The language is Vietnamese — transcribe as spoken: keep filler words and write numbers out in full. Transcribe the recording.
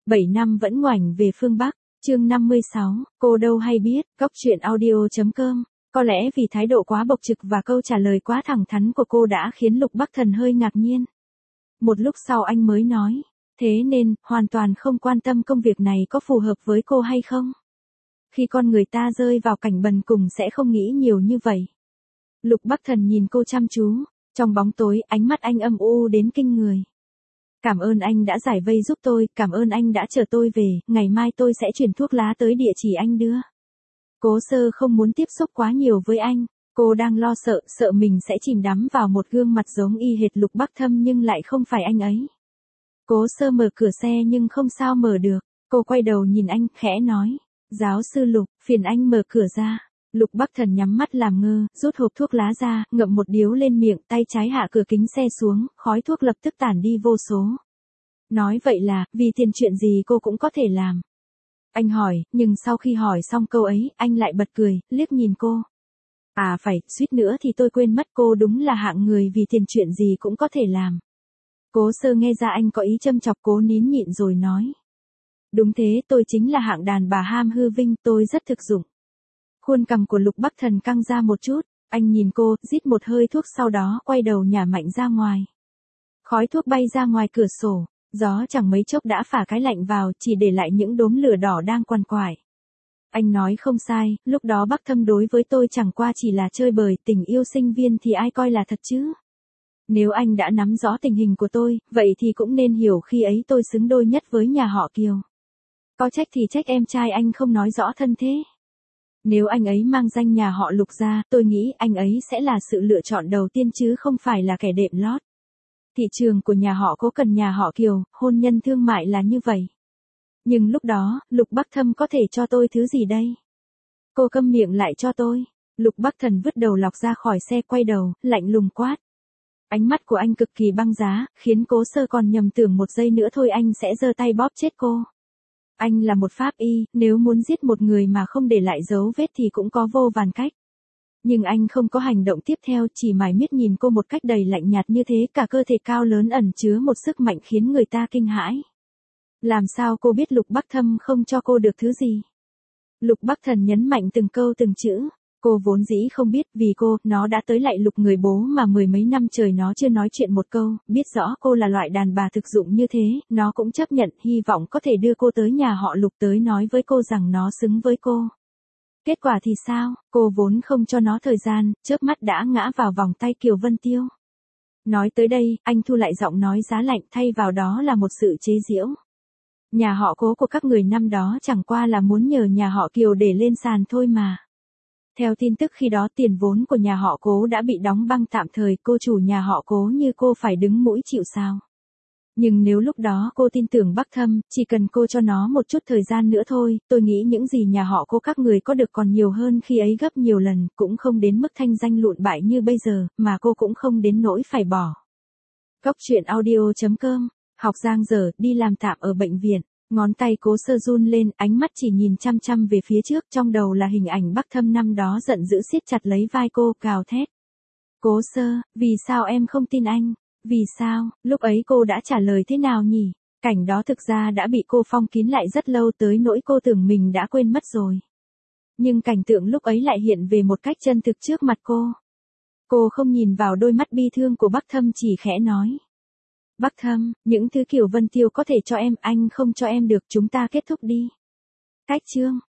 bảy năm vẫn ngoảnh về phương Bắc, chương năm mươi sáu, cô đâu hay biết, góc chuyện audio.com. Có lẽ vì thái độ quá bộc trực và câu trả lời quá thẳng thắn của cô đã khiến Lục Bắc Thần hơi ngạc nhiên. Một lúc sau anh mới nói, thế nên, hoàn toàn không quan tâm công việc này có phù hợp với cô hay không. Khi con người ta rơi vào cảnh bần cùng sẽ không nghĩ nhiều như vậy. Lục Bắc Thần nhìn cô chăm chú, trong bóng tối ánh mắt anh âm u đến kinh người. Cảm ơn anh đã giải vây giúp tôi, cảm ơn anh đã chở tôi về, ngày mai tôi sẽ chuyển thuốc lá tới địa chỉ anh đưa. Cố Sơ không muốn tiếp xúc quá nhiều với anh, cô đang lo sợ, sợ mình sẽ chìm đắm vào một gương mặt giống y hệt Lục Bắc Thâm nhưng lại không phải anh ấy. Cố Sơ mở cửa xe nhưng không sao mở được, cô quay đầu nhìn anh, khẽ nói, giáo sư Lục, phiền anh mở cửa ra. Lục Bắc Thần nhắm mắt làm ngơ, rút hộp thuốc lá ra, ngậm một điếu lên miệng, tay trái hạ cửa kính xe xuống, khói thuốc lập tức tản đi vô số. Nói vậy là, vì tiền chuyện gì cô cũng có thể làm. Anh hỏi, nhưng sau khi hỏi xong câu ấy, anh lại bật cười, liếc nhìn cô. À phải, suýt nữa thì tôi quên mất cô đúng là hạng người vì tiền chuyện gì cũng có thể làm. Cố Sơ nghe ra anh có ý châm chọc, cố nín nhịn rồi nói. Đúng thế, tôi chính là hạng đàn bà ham hư vinh, tôi rất thực dụng. Khuôn cằm của Lục Bắc Thần căng ra một chút, anh nhìn cô, rít một hơi thuốc sau đó quay đầu nhả mạnh ra ngoài. Khói thuốc bay ra ngoài cửa sổ, gió chẳng mấy chốc đã phả cái lạnh vào, chỉ để lại những đốm lửa đỏ đang quằn quại. Anh nói không sai, lúc đó Bắc Thâm đối với tôi chẳng qua chỉ là chơi bời, tình yêu sinh viên thì ai coi là thật chứ. Nếu anh đã nắm rõ tình hình của tôi, vậy thì cũng nên hiểu khi ấy tôi xứng đôi nhất với nhà họ Kiều. Có trách thì trách em trai anh không nói rõ thân thế. Nếu anh ấy mang danh nhà họ Lục ra, tôi nghĩ anh ấy sẽ là sự lựa chọn đầu tiên chứ không phải là kẻ đệm lót. Thị trường của nhà họ Cố cần nhà họ Kiều, hôn nhân thương mại là như vậy. Nhưng lúc đó, Lục Bắc Thâm có thể cho tôi thứ gì đây? Cô câm miệng lại cho tôi. Lục Bắc Thần vứt đầu lọc ra khỏi xe, quay đầu, lạnh lùng quát. Ánh mắt của anh cực kỳ băng giá, khiến Cố Sơ còn nhầm tưởng một giây nữa thôi anh sẽ giơ tay bóp chết cô. Anh là một pháp y, nếu muốn giết một người mà không để lại dấu vết thì cũng có vô vàn cách. Nhưng anh không có hành động tiếp theo, chỉ mải miết nhìn cô một cách đầy lạnh nhạt như thế, cả cơ thể cao lớn ẩn chứa một sức mạnh khiến người ta kinh hãi. Làm sao cô biết Lục Bắc Thâm không cho cô được thứ gì? Lục Bắc Thần nhấn mạnh từng câu từng chữ. Cô vốn dĩ không biết, vì cô, nó đã tới lại Lục người bố mà mười mấy năm trời nó chưa nói chuyện một câu, biết rõ cô là loại đàn bà thực dụng như thế, nó cũng chấp nhận, hy vọng có thể đưa cô tới nhà họ Lục tới nói với cô rằng nó xứng với cô. Kết quả thì sao, cô vốn không cho nó thời gian, chớp mắt đã ngã vào vòng tay Kiều Vân Tiêu. Nói tới đây, anh thu lại giọng nói giá lạnh, thay vào đó là một sự chế giễu. Nhà họ Cố của các người năm đó chẳng qua là muốn nhờ nhà họ Kiều để lên sàn thôi mà. Theo tin tức khi đó tiền vốn của nhà họ Cố đã bị đóng băng tạm thời, cô chủ nhà họ Cố như cô phải đứng mũi chịu sào. Nhưng nếu lúc đó cô tin tưởng Bắc Thâm, chỉ cần cô cho nó một chút thời gian nữa thôi, tôi nghĩ những gì nhà họ Cố các người có được còn nhiều hơn khi ấy gấp nhiều lần, cũng không đến mức thanh danh lụn bại như bây giờ, mà cô cũng không đến nỗi phải bỏ. Góc chuyện audio.com, học giang dở, đi làm tạm ở bệnh viện. Ngón tay Cố Sơ run lên, ánh mắt chỉ nhìn chăm chăm về phía trước, trong đầu là hình ảnh Bắc Thâm năm đó giận dữ siết chặt lấy vai cô, gào thét. Cố Sơ, vì sao em không tin anh? Vì sao, lúc ấy cô đã trả lời thế nào nhỉ? Cảnh đó thực ra đã bị cô phong kín lại rất lâu tới nỗi cô tưởng mình đã quên mất rồi. Nhưng cảnh tượng lúc ấy lại hiện về một cách chân thực trước mặt cô. Cô không nhìn vào đôi mắt bi thương của Bắc Thâm, chỉ khẽ nói. Bắc Thâm, những thứ Kiều Vân Tiêu có thể cho em, anh không cho em được, chúng ta kết thúc đi. Cách chương.